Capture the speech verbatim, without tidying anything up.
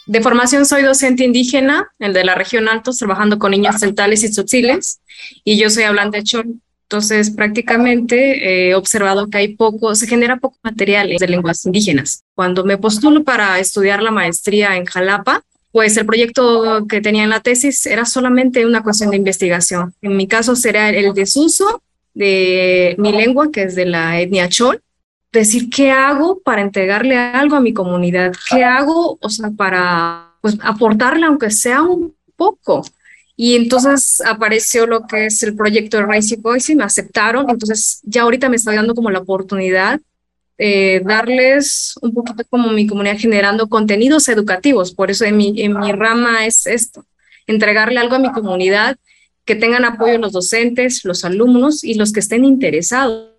De formación soy docente indígena, el de la región Altos, trabajando con niños celtales y tzotziles, y yo soy hablante chol. Entonces, prácticamente he observado que hay poco, se genera poco material de lenguas indígenas. Cuando me postulo para estudiar la maestría en Jalapa, pues el proyecto que tenía en la tesis era solamente una cuestión de investigación. En mi caso será el desuso de mi lengua, que es de la etnia chol, decir qué hago para entregarle algo a mi comunidad, qué hago, o sea, para pues aportarle aunque sea un poco. Y entonces apareció lo que es el proyecto de Raising Voice y me aceptaron. Entonces ya ahorita me estoy dando como la oportunidad eh, darles un poquito como mi comunidad generando contenidos educativos. Por eso en mi, en mi rama es esto, entregarle algo a mi comunidad, que tengan apoyo los docentes, los alumnos y los que estén interesados.